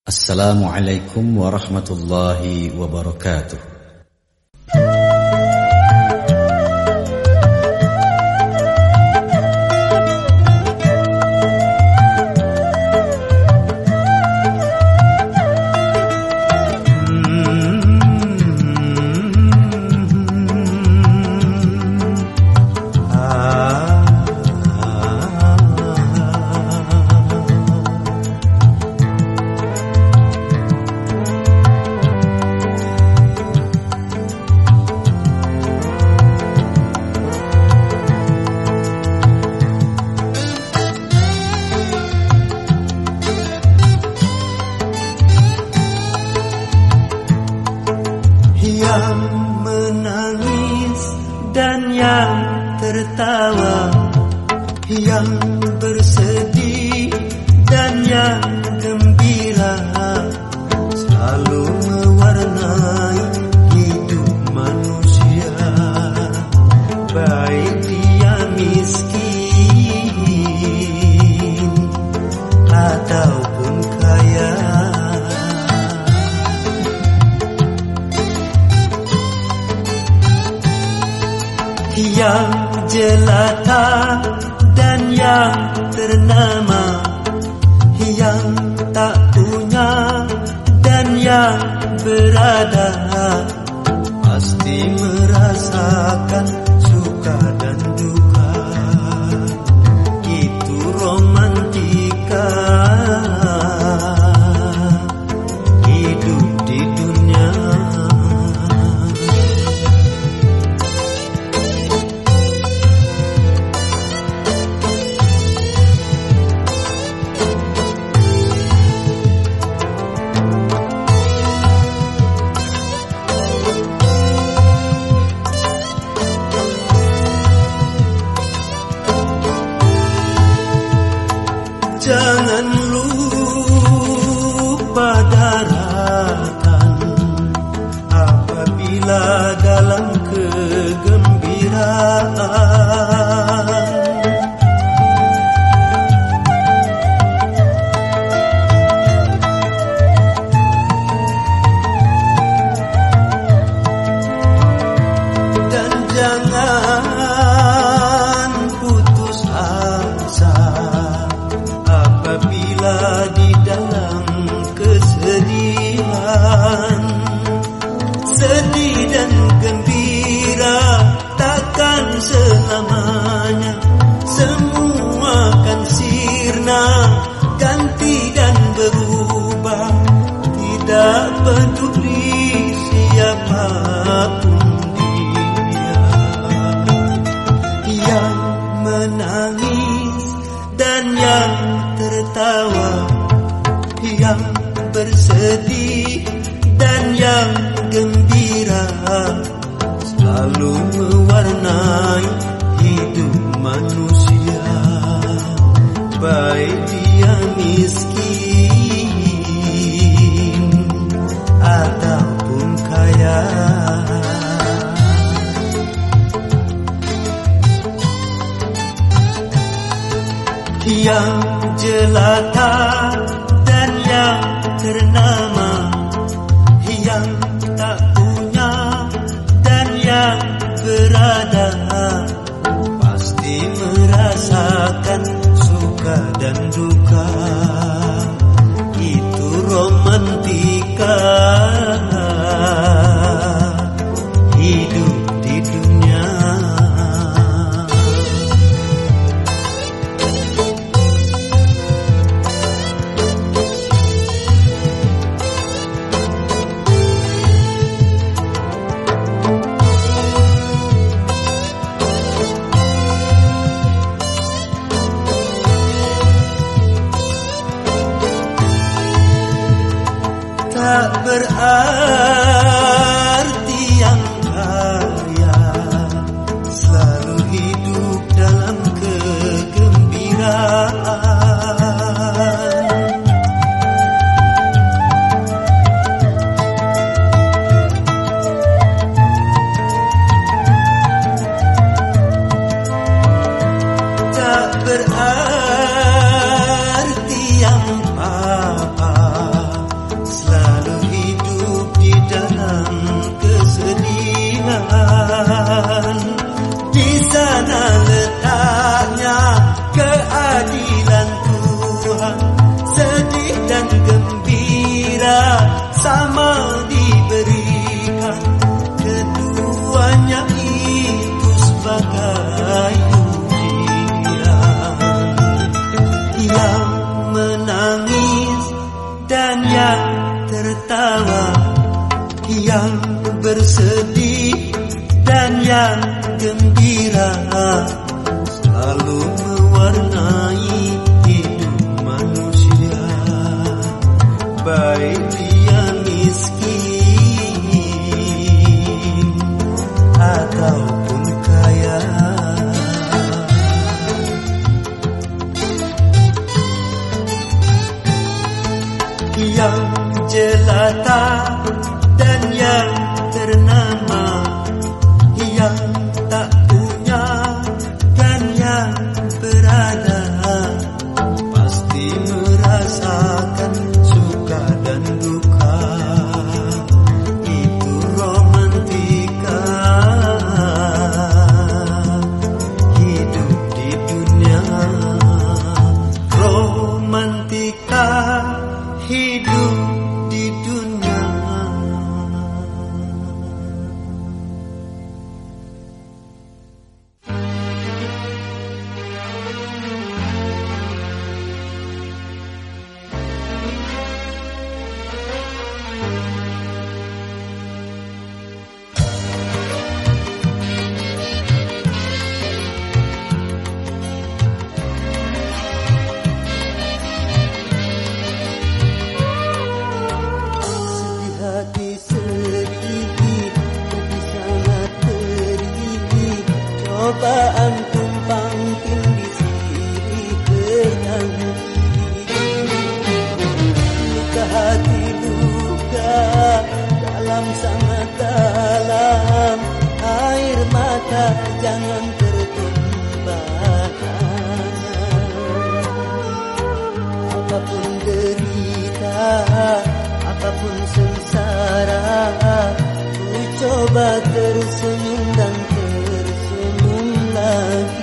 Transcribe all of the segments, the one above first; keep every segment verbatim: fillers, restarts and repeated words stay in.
Assalamualaikum warahmatullahi wabarakatuh. Yang menangis dan yang tertawa, yang bersedih dan yang gembira, selalu mewarnai hidup manusia, baik dia miskin ataupun kaya. Yang jelata dan yang ternama, yang tak punya dan yang berada, pasti merasakan suka dan duka. Itu romantika hidup di dunia. Jangan lupa darahkan apabila dalam kegembiraan. Dan jangan putus asa apabila di dalam kesedihan. Sedih dan gembira takkan selamanya, semua kan sirna, ganti dan berubah. Tidak peduli siapapun dia, yang menangis dan yang tertawa, yang bersedih dan yang gembira, selalu mewarnai hidup manusia, baik dia miskin ataupun kaya. Yang jelata dan yang ternama, yang tak punya dan yang berada, pasti merasakan suka dan duka. Itu romantika hidup di dunia. Tak berarti yang kaya selalu hidup dalam kegembiraan. Tak berarti yang papa dan yang tertawa, yang bersedih dan yang gembira, selalu mewarnai hidup manusia, baik dia miskin ataupun kaya. Yang jelata dan yang ternama, yang tak punya dan yang berada, pasti merasakan suka dan duka. Itu romantika hidup di dunia, romantika hidup di dunia. Cobaan tumpang tindih silih berhenti, luka hati luka dalam sangat dalam, air mata jangan tertumpah. Apapun derita, apapun sengsara, ku coba tersenyum dan tersenyum lagi.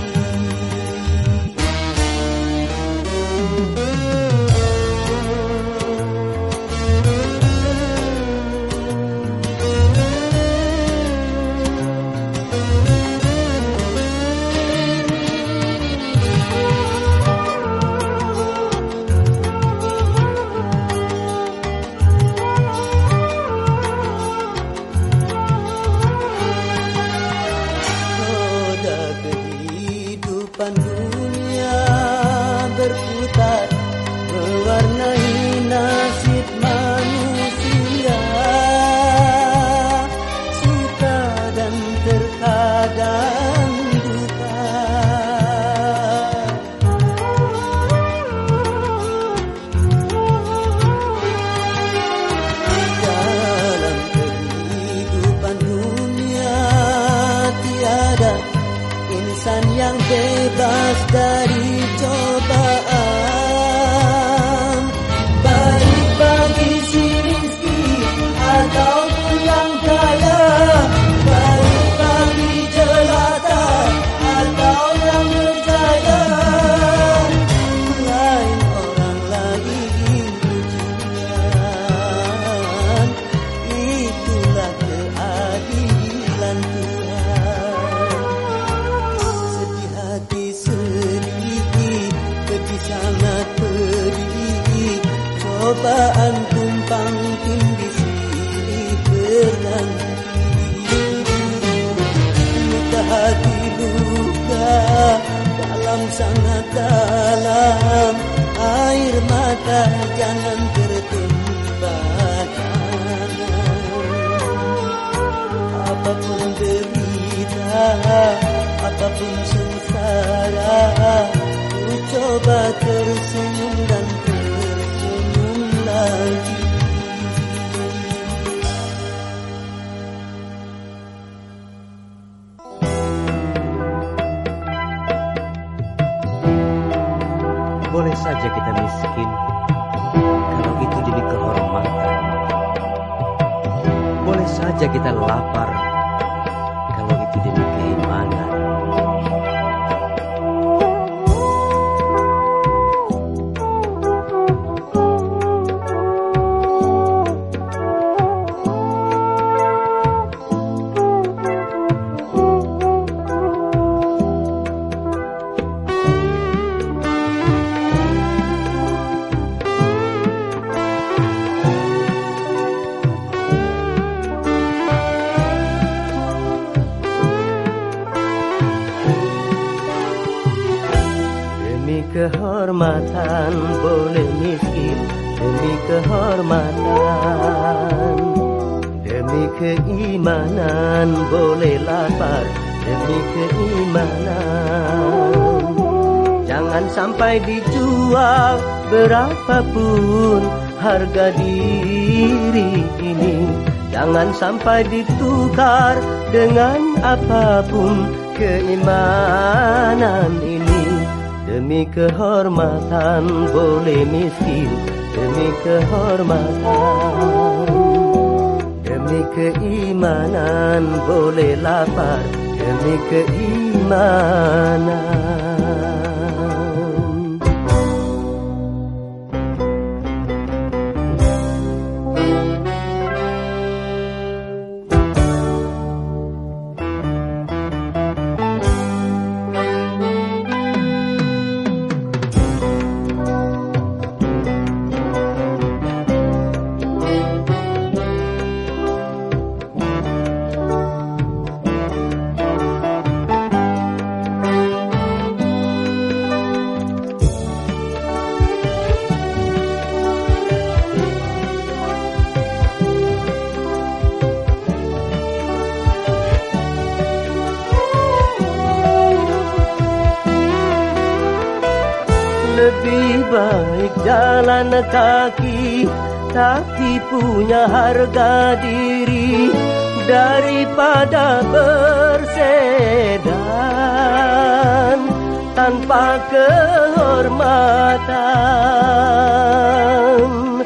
Dunia berputar mewarnai nasib manusia, suka dan terkadang duka. Dalam kehidupan dunia tiada insan yang bebas dari cobaan, baik bagi si miskin ataupun yang kaya, baik bagi jelata atau yang berjaya. Lain orang lain ujian, itulah keadilan Tuhan. Sedih hati sedih, pedih sangat pedih, cobaan tumpang tindih silih berhenti, luka hati luka dalam sangat dalam, air mata jangan tertumpahkan. Apapun derita, apapun sengsara, ku coba tersenyum dan tersenyum lagi. Boleh saja kita miskin kalau itu demi kehormatan. Boleh saja kita lapar kalau itu demi keimanan. kehormatan boleh miskin demi kehormatan, demi keimanan boleh lapar demi keimanan. Jangan sampai dijual berapapun harga diri ini, jangan sampai ditukar dengan apapun keimanan ini. Demi kehormatan boleh miskin demi kehormatan, demi keimanan boleh lapar demi keimanan. Lebih baik jalan kaki tapi punya harga diri daripada bersedan tanpa kehormatan.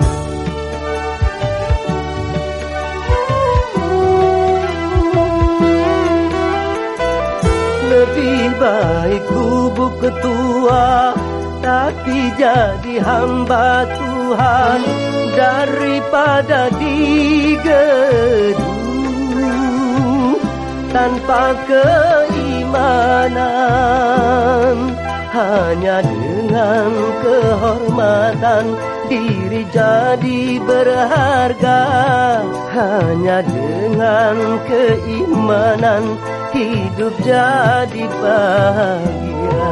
Lebih baik gubuk ketua tapi jadi hamba Tuhan daripada digedung tanpa keimanan. Hanya dengan kehormatan diri jadi berharga, hanya dengan keimanan hidup jadi bahagia.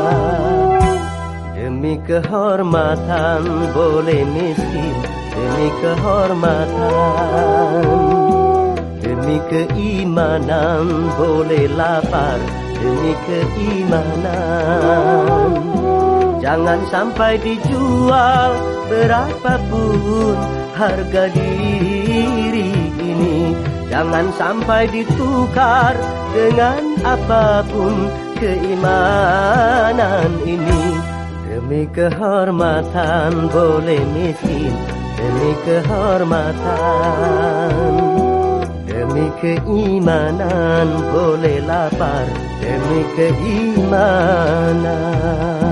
Demi kehormatan boleh miskin demi kehormatan, demi keimanan boleh lapar demi keimanan. Jangan sampai dijual berapapun harga diri ini, jangan sampai ditukar dengan apapun keimanan ini. Demi kehormatan boleh miskin demi kehormatan, demi keimanan boleh lapar demi keimanan.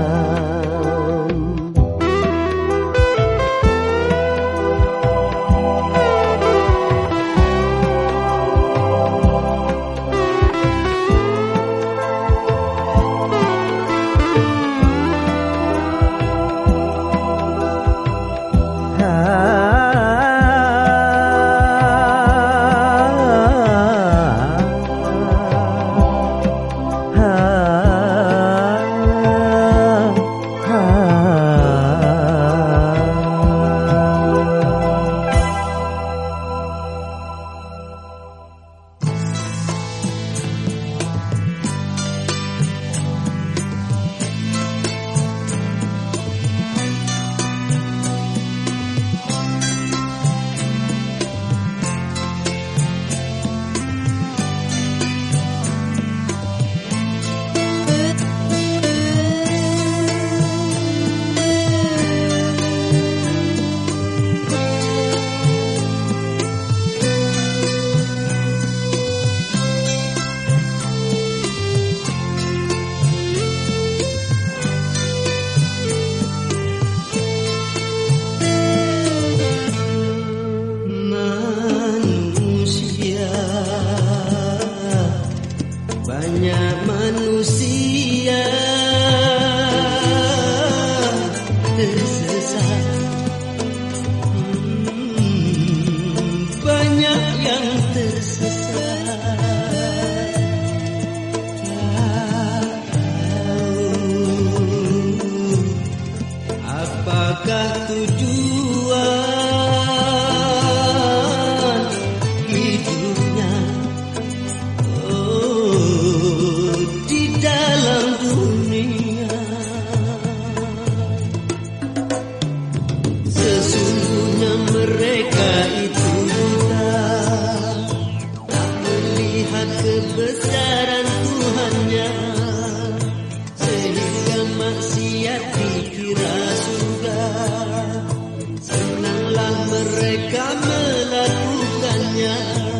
mereka melakukannya.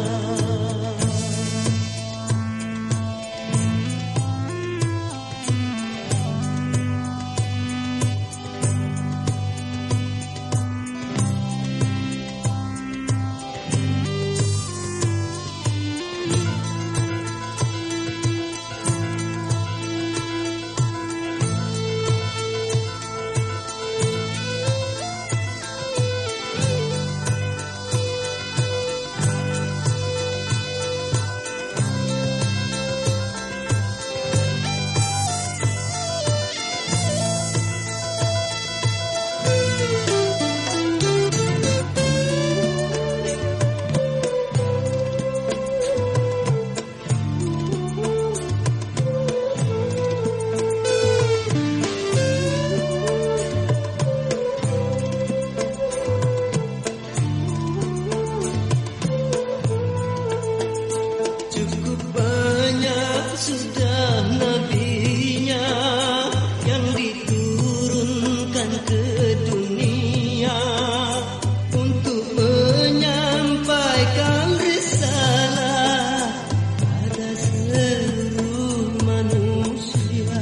Sudah nabinya yang diturunkan ke dunia untuk menyampaikan risalah pada seluruh manusia.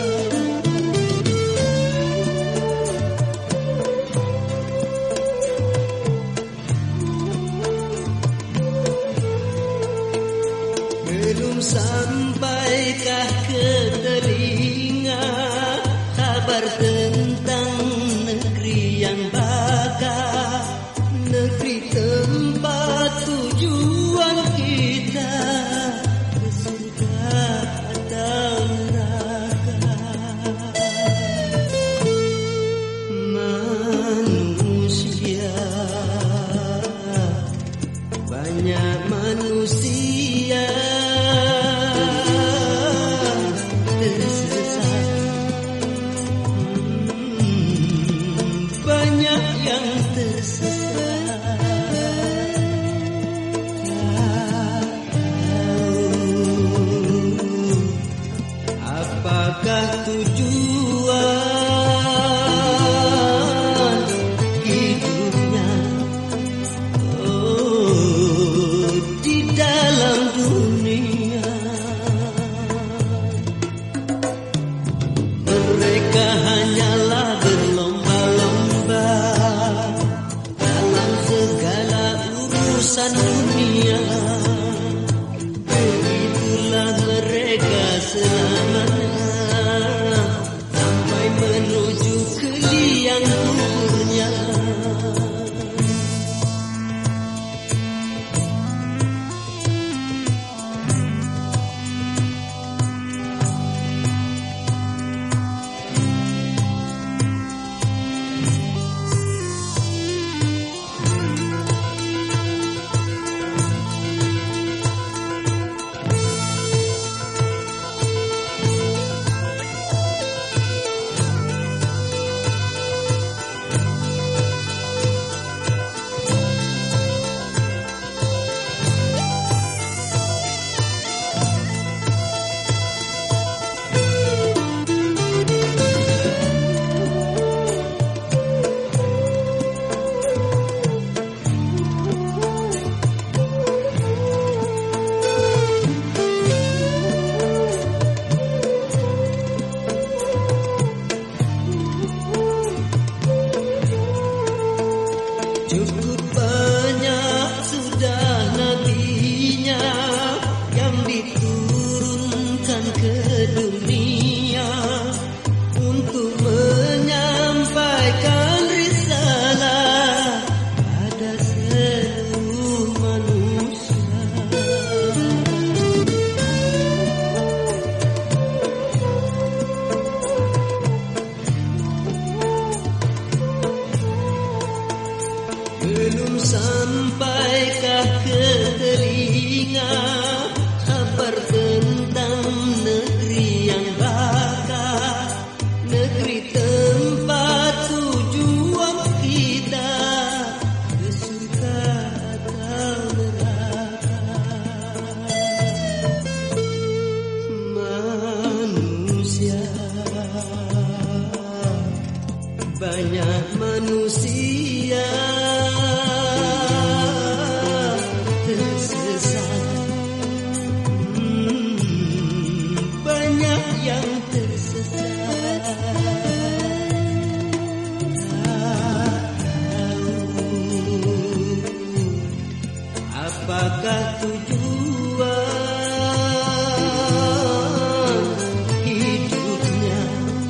Belum sampaikah ke telinga kabar tentang negeri yang bakar, negeri tempat tujuan kita ke surga atau neraka. Manusia, banyak manusia tujuan hidupnya oh, di dalam dunia. Mereka hanyalah berlomba-lomba dalam segala urusan dunia. Begitulah mereka selamanya sampai menuju ke liang kuburnya. Cukup banyak sudah nabinya yang diturunkan ke dunia untuk menyampaikan risalah pada seluruh manusia. Belum sampaikah ke telinga kabar tentang negeri yang bakar, negeri tempat tujuan kita ke surga atau neraka. Manusia, banyak manusia apakah tujuan hidupnya?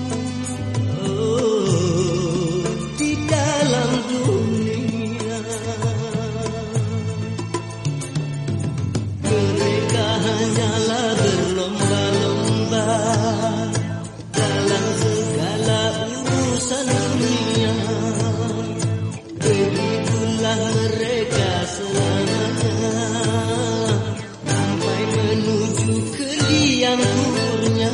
Oh, di dalam dunia mereka hanyalah berlomba-lomba dalam segala urusan dunia. Begitulah mereka selamanya sampai menuju ke liang kuburnya.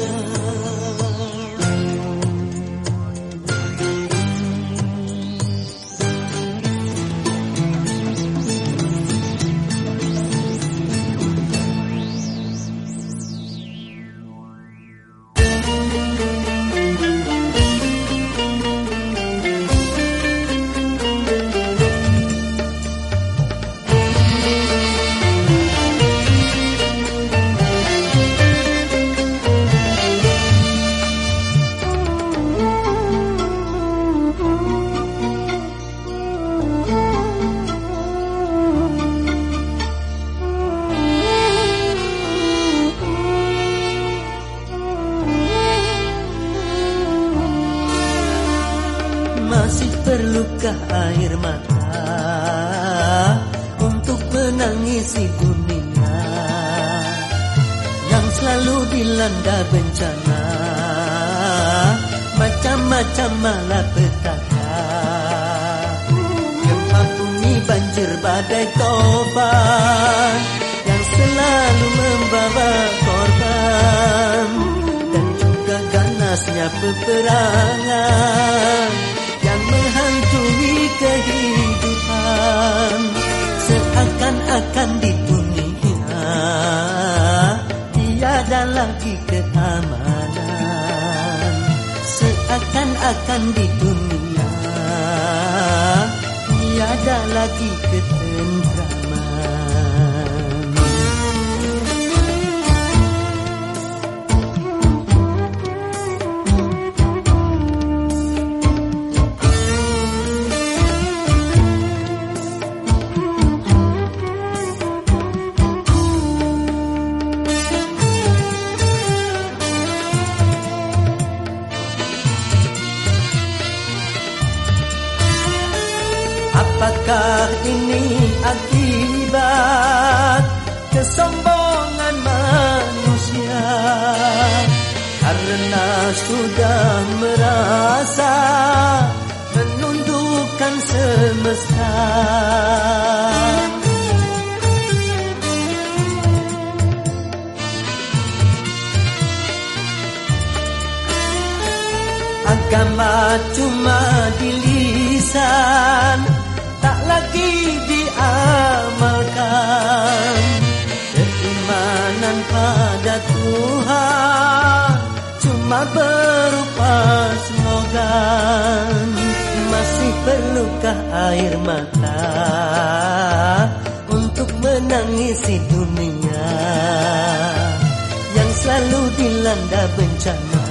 Masih perlukah air mata untuk menangisi dunia yang selalu dilanda bencana, macam-macam malapetaka, gempa bumi, banjir, badai, topan yang selalu membawa korban, dan juga ganasnya peperangan yang menghantui kehidupan. Seakan-akan di dunia tiada lagi keamanan. Seakan-akan di dunia tiada lagi ketentraman. Apakah ini akibat kesombongan manusia karena sudah merasa menundukkan semesta? Agama cuma di lisan, tak lagi diamalkan. Keimanan pada Tuhan cuma berupa slogan. Masih perlukah air mata untuk menangisi dunia yang selalu dilanda bencana,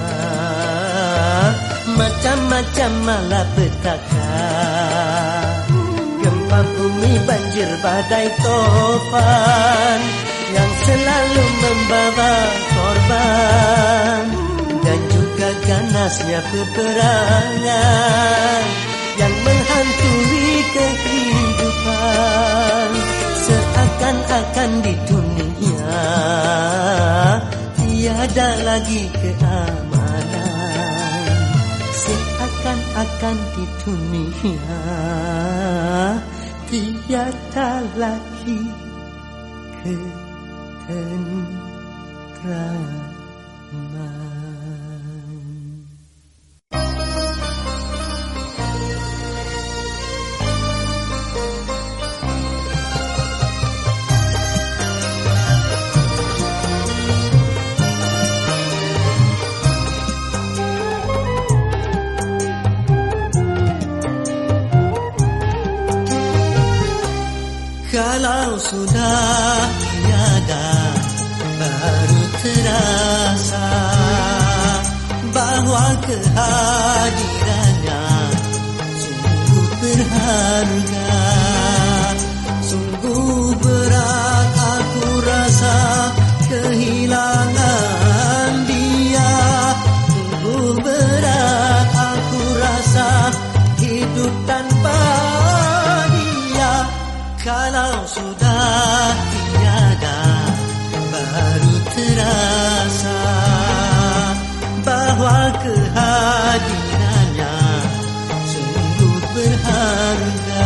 macam-macam malapetaka, gempa bumi, banjir, badai, topan yang selalu membawa korban, dan juga ganasnya peperangan yang menghantui kehidupan. Seakan-akan di dunia tiada lagi keamanan. Seakan-akan di dunia tiada lagi ketentraman. Kalau sudah tiada, baru terasa bahwa kehadirannya sungguh berharga, sungguh berat Kalau sudah tiada, baru terasa bahwa kehadirannya sungguh berharga.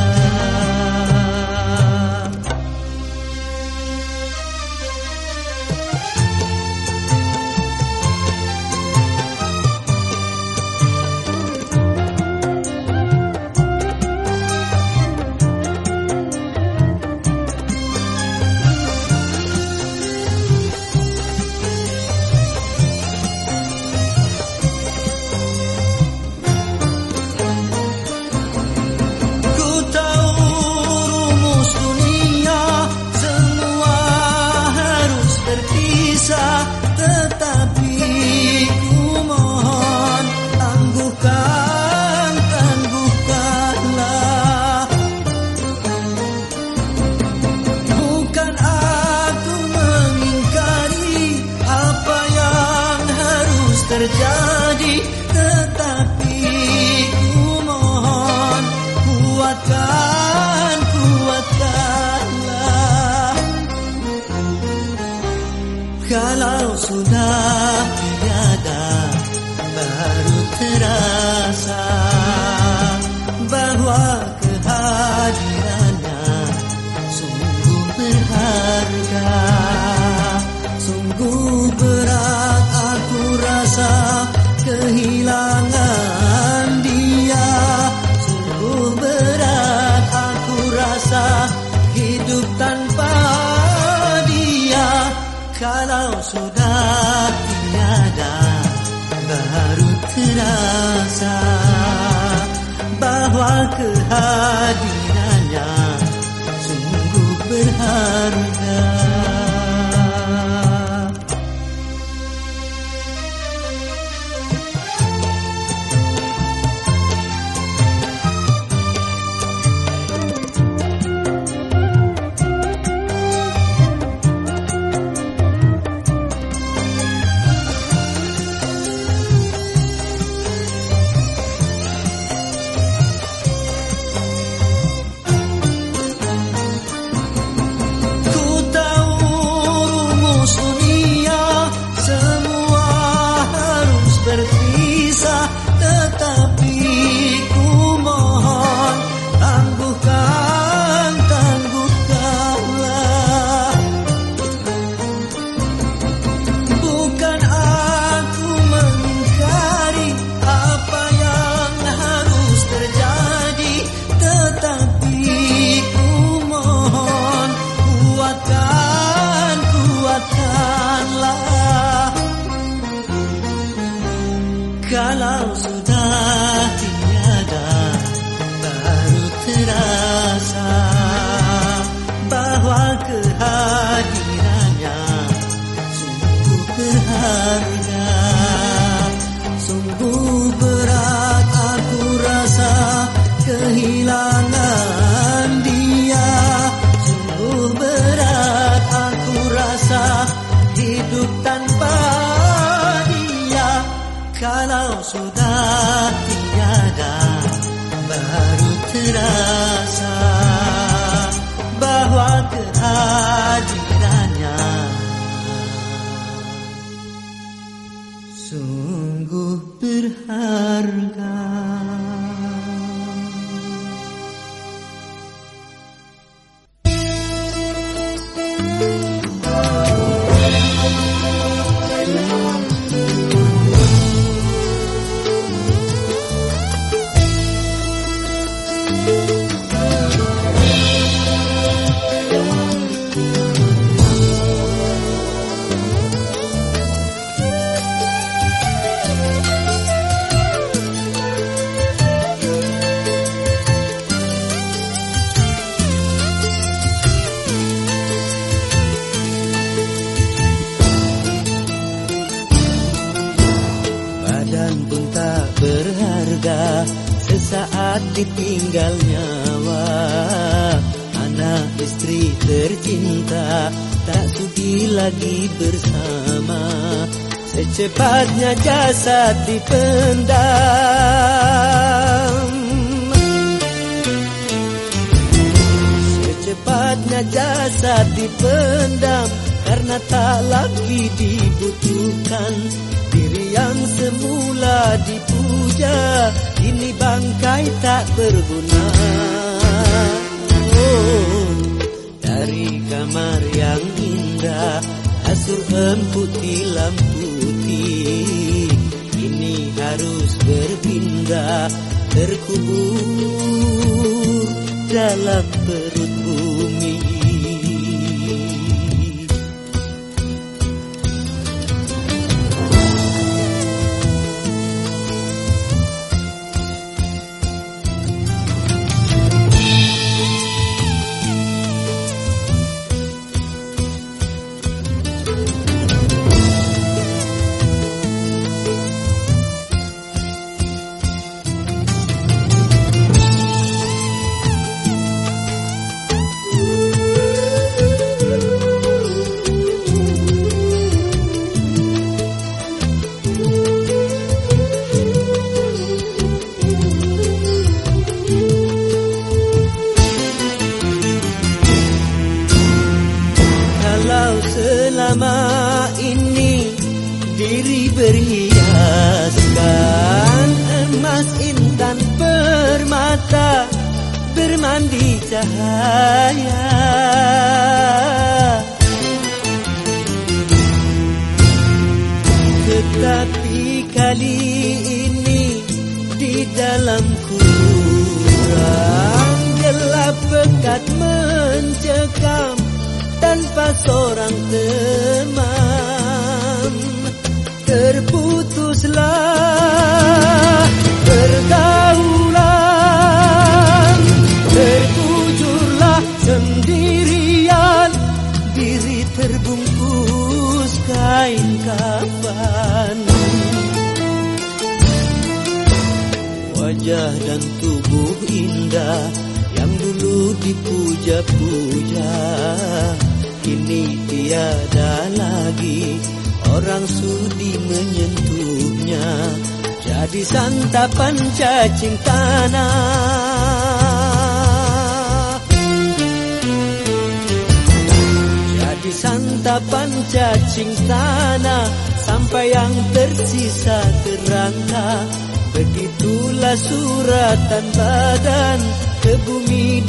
Tetapi ku mohon, tangguhkan, tangguhkanlah. Bukan aku mengingkari apa yang harus terjadi, tetapi ku mohon, kuatkan, kuatkanlah. Kalau sudah tiada, baru terasa bahwa kehadirannya sungguh berharga. Sungguh berat aku rasa kehilangan dia. Sungguh berat aku rasa hidup tanpa dia. Kalau sudah tiada, baru terasa bahwa kehadirannya sungguh berharga. Tetapi ku mohon, tangguhkan, tangguhkanlah. Bukan aku mengingkari apa yang harus terjadi, tetapi ku mohon, kuatkan, kuatkanlah. Kalau sudah tiada, baru terasa bahwa kehadirannya sungguh berharga. Sungguh berat aku rasa kehilangan dia. Sungguh berat aku rasa hidup tanpa dia. Kalau sudah tiada, baru terasa bahwa kehadirannya sungguh berharga. Sesaat ditinggal nyawa, anak istri tercinta tak sudi lagi bersama. Secepatnya jasad dipendam, Sepatnya jasad dipendam karena tak lagi dibutuhkan. Diri yang semula dipuja kini bangkai tak berguna. Oh, dari kamar yang indah kasur empuk tilam putih kini harus berpindah, terkubur dalam perut bumi. Selama ini diri berhiaskan emas intan permata bermandi cahaya, tetapi kali ini di dalam kurang gelap pekat mencekam tanpa seorang teman. Terputuslah pergaulan, terkujurlah sendirian, diri terbungkus kain kafan. Wajah dan tubuh indah yang dulu dipuja-puja kini tiada lagi orang sudi menyentuhnya, jadi santapan cacing tanah, jadi santapan cacing tanah sampai yang tersisa terangkat. Begitulah suratan badan ke bumi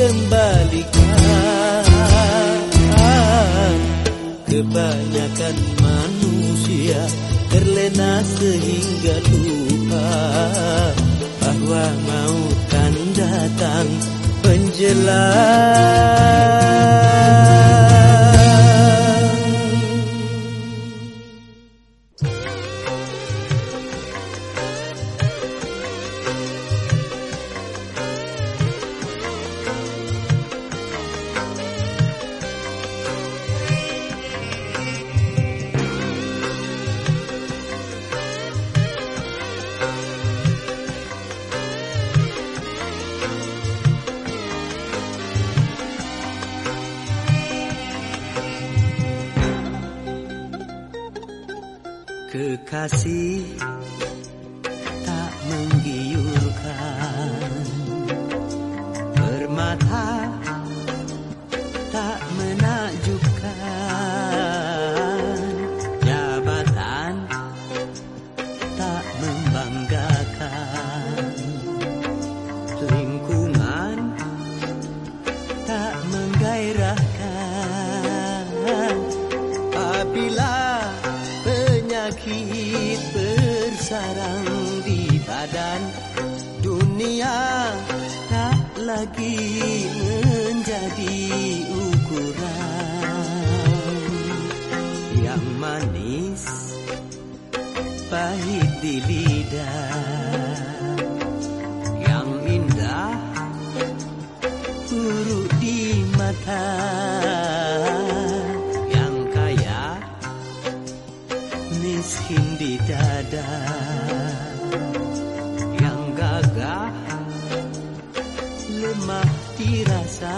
dikembalikan. Kebanyakan manusia terlena sehingga lupa bahwa maut kan datang menjelang. Kekasih tak menggiurkan, permata tak menakjubkan, jabatan tak membanggakan, lingkungan tak menggairahkan. Apabila penyakit bersarang di badan, dunia tak lagi menjadi ukuran. Yang manis pahit di lidah, yang indah buruk di mata, miskin di dada, yang gagah lemah dirasa.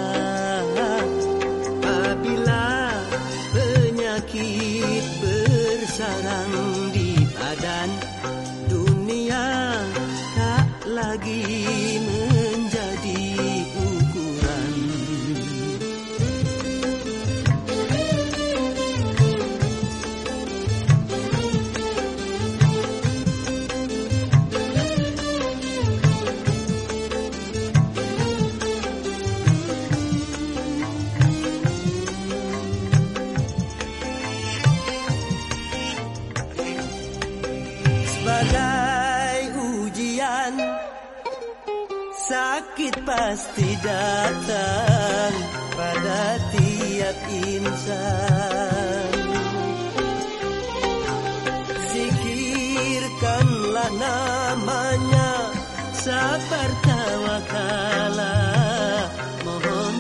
Apabila penyakit bersarang di badan, dunia tak lagi menjadi ukuran. pasti datang pada tiap insan. Zikirkanlah namanya, sabar tawakalah, mohon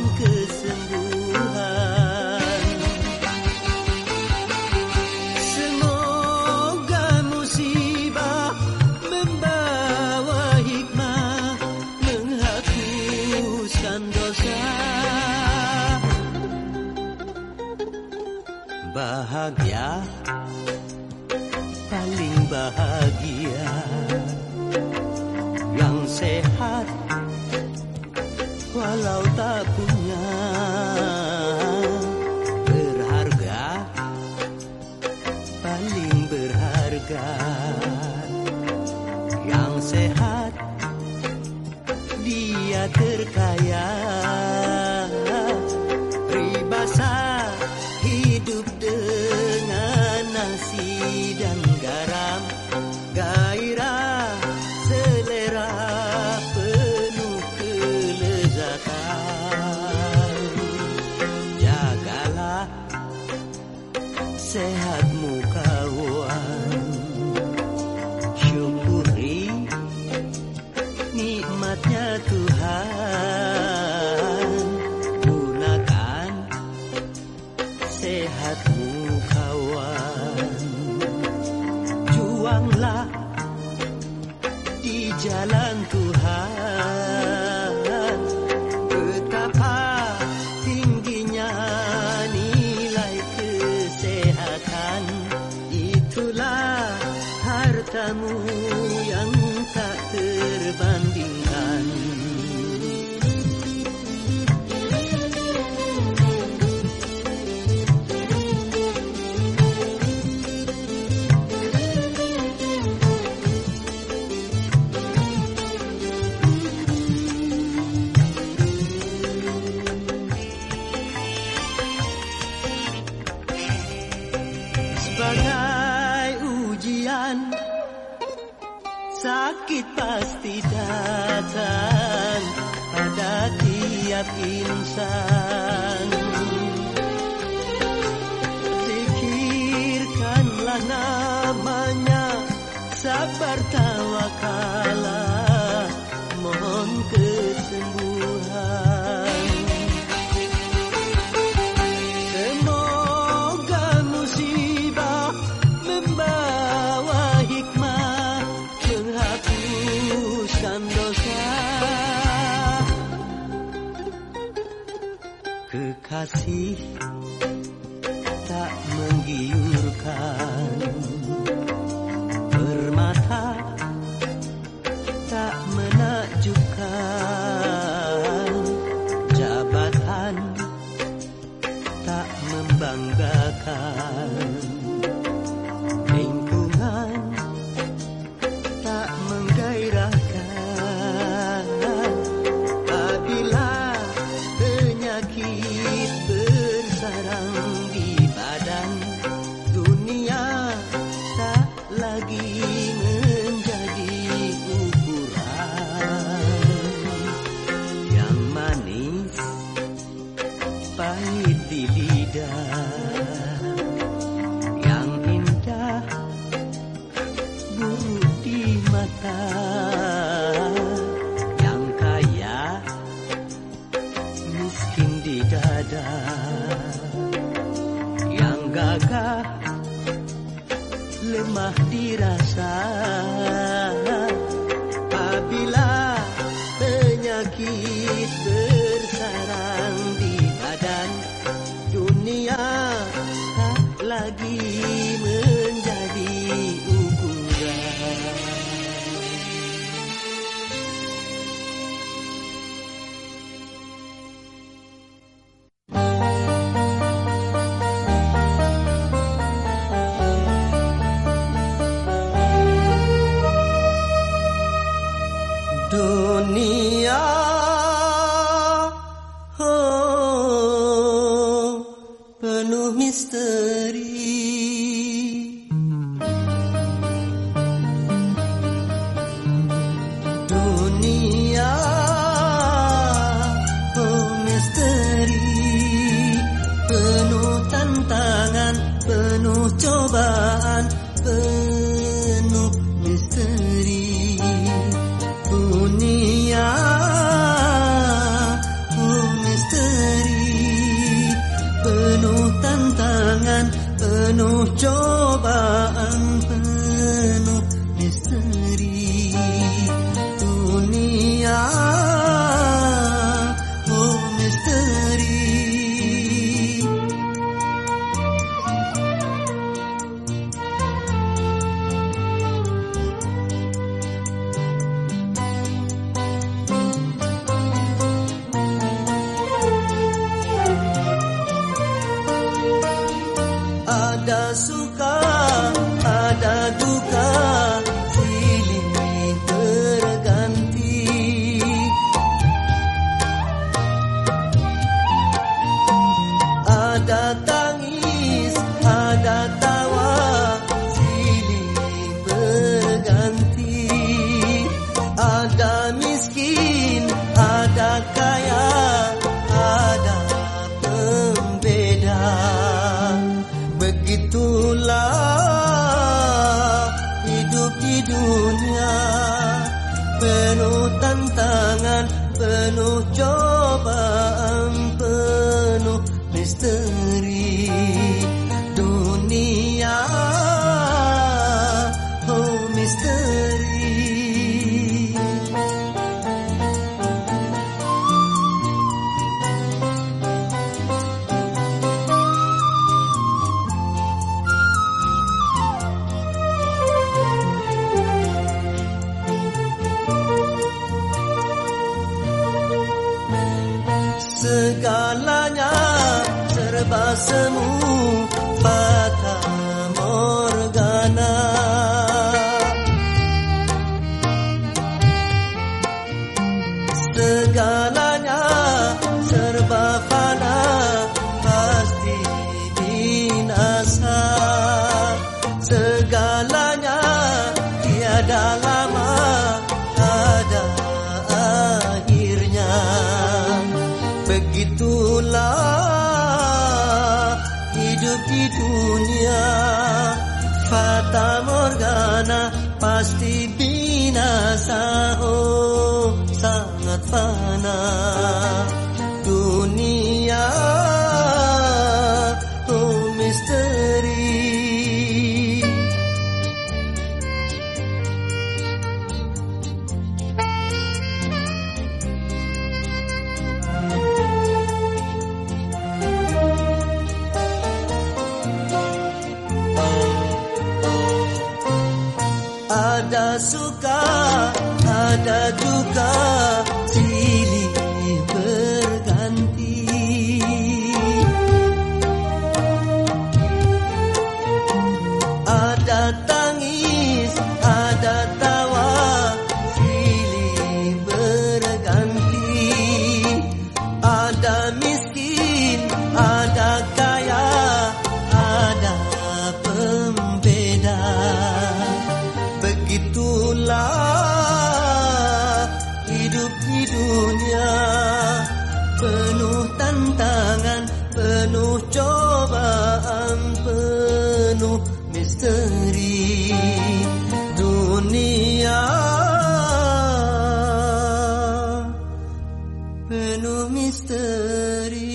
kesembuhan. Semoga musibah membawa hikmah, menghapuskan dosa. Bahagia, paling bahagia, yang sehat walau tak punya. Berharga, paling berharga, yang sehat dia terkaya. Peribahasa hidup dengan nasi dan garam, gairah selera penuh kelezatan. Jagalah sehatmu kawan, syukuri nikmatnya Tuhan. Gunakan sehatmu kawan, juanglah di jalan Tuhan. Betapa tingginya nilai kesehatan, itulah hartamu yang tak terbandingkan. Sebagai ujian, sakit pasti datang pada tiap insan. Zikirkanlah namanya, sabar tawakalah, mohon kesembuhan. Semoga musibah membawa hikmah, menghapuskan dosa. Kekasih tak menggiurkan, permata tak menakjubkan, jabatan tak membanggakan, lingkungan tak menggairahkan. Apabila penyakit bersarang di badan, dunia tak lagi menjadi ukuran. Yang manis pahit di lidah, yang indah buruk di mata. Yang kaya miskin di dada, yang gagah lemah dirasa. Apabila penyakit bersarang di badan, dunia tak lagi menjadi ukuran. Dunia, oh, penuh misteri. Dunia penuh cobaan, penuh misteri dunia. Oh misteri. Ada suka, ada duka, silih berganti. Ada tangis, ada tawa, silih berganti. Ada miskin, ada kaya, ada pembeda. Begitulah hidup di dunia, penuh tantangan, penuh cobaan, penuh misteri dunia. Oh misteri. Segalanya serba semu, fata morgana. Segalanya serba fana, pasti binasa. Segalanya tiada lama, ada akhirnya. Begitulah hidup di dunia, fata morgana, pasti binasa. Oh sangat fana dunia. Oh misteri. Ada suka, ada duka, silih berganti. Ada tangis, ada tawa, silih berganti. Ada miskin, ada kaya, ada pembeda. Begitulah hidup di dunia, penuh tantangan, penuh cobaan, penuh misteri dunia. Penuh misteri.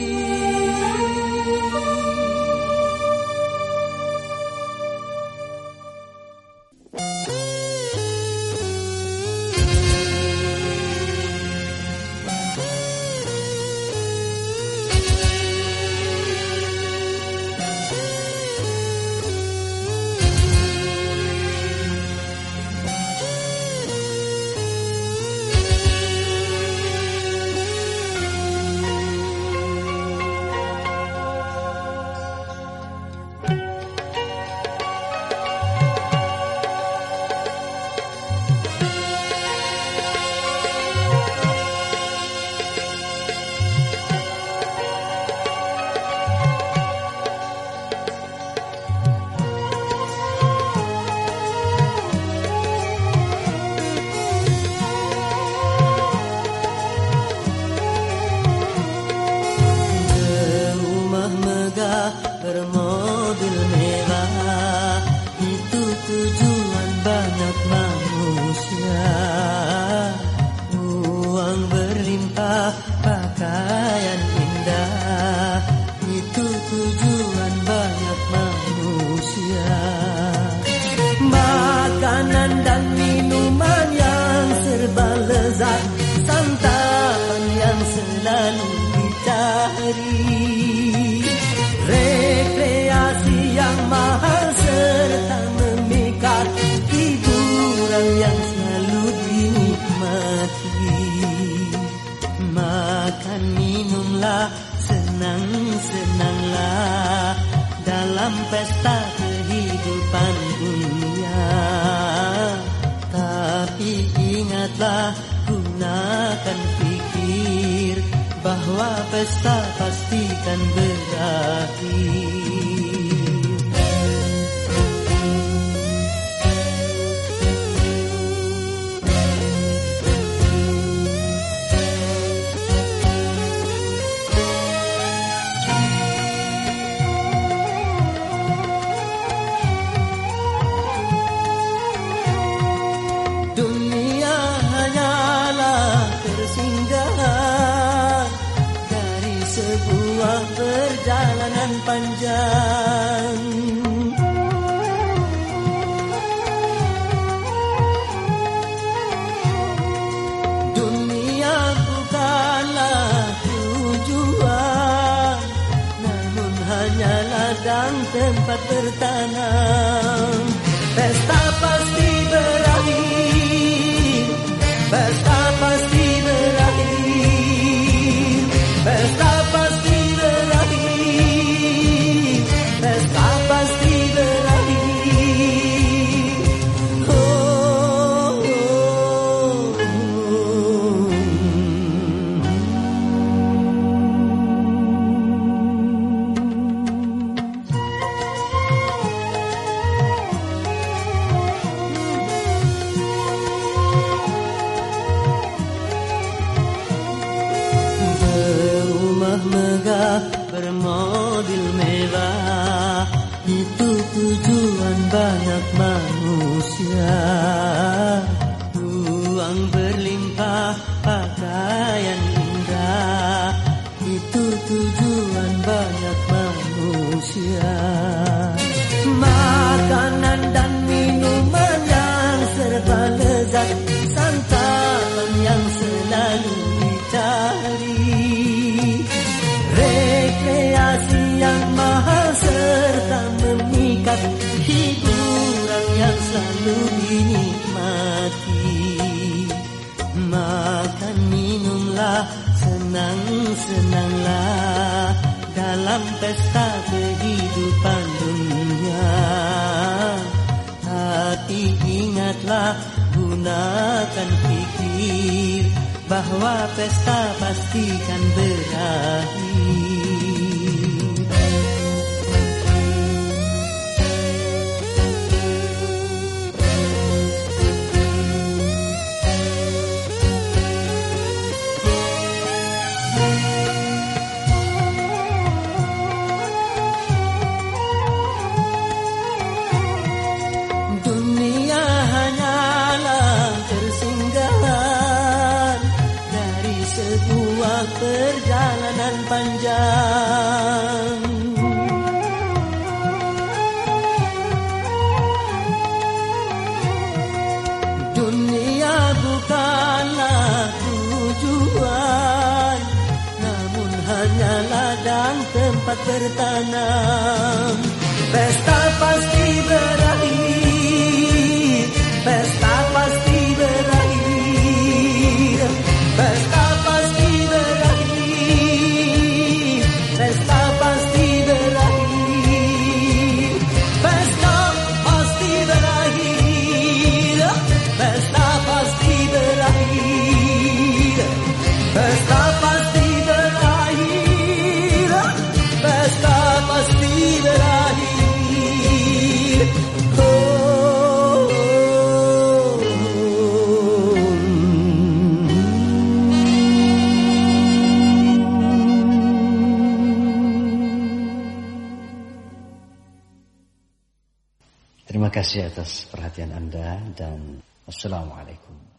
Bermobil mewah, itu tujuan banyak manusia. Uang berlimpah, pakaian indah, itu tujuan banyak manusia. dicari, rekreasi yang mahal serta memikat, hiburan yang selalu dinikmati. Makan minumlah, senang-senanglah dalam pesta kehidupan dunia. Tapi ingatlah, gunakan fikir bahwa pesta pastikan berakhir. Dunia hanyalah persinggahan dari sebuah perjalanan panjang. Dunia bukanlah tujuan, namun hanya ladang tempat bertanam. Pesta pasti berakhir, pesta pasti berakhir, pesta pasti berakhir, pesta pasti berakhir. Oh, oh, oh. Berumah megah, bermobil mewah, itu tujuan banyak manusia. Uang berlimpah, pakaian indah, itu tujuan banyak manusia. Makanan dan minuman yang serba lezat, santapan yang selalu dicari, rekreasi yang mahal serta memikat, hiburan yang selalu dinikmati. Makan minumlah, senang-senanglah dalam pesta kehidupan dunia. Tapi ingatlah, gunakan fikir bahwa pesta pastikan berakhir. Dunia hanyalah persinggahan dari sebuah perjalanan panjang. Dunia bukanlah tujuan, namun hanya ladang tempat bertanam. Pesta pasti berakhir, pesta pasti berakhir, pesta pasti berakhir, pesta pasti berakhir, pesta pasti berakhir, pesta pasti berakhir, pesta pasti berakhir, pesta pasti berakhir. Terima kasih atas perhatian Anda dan Assalamualaikum.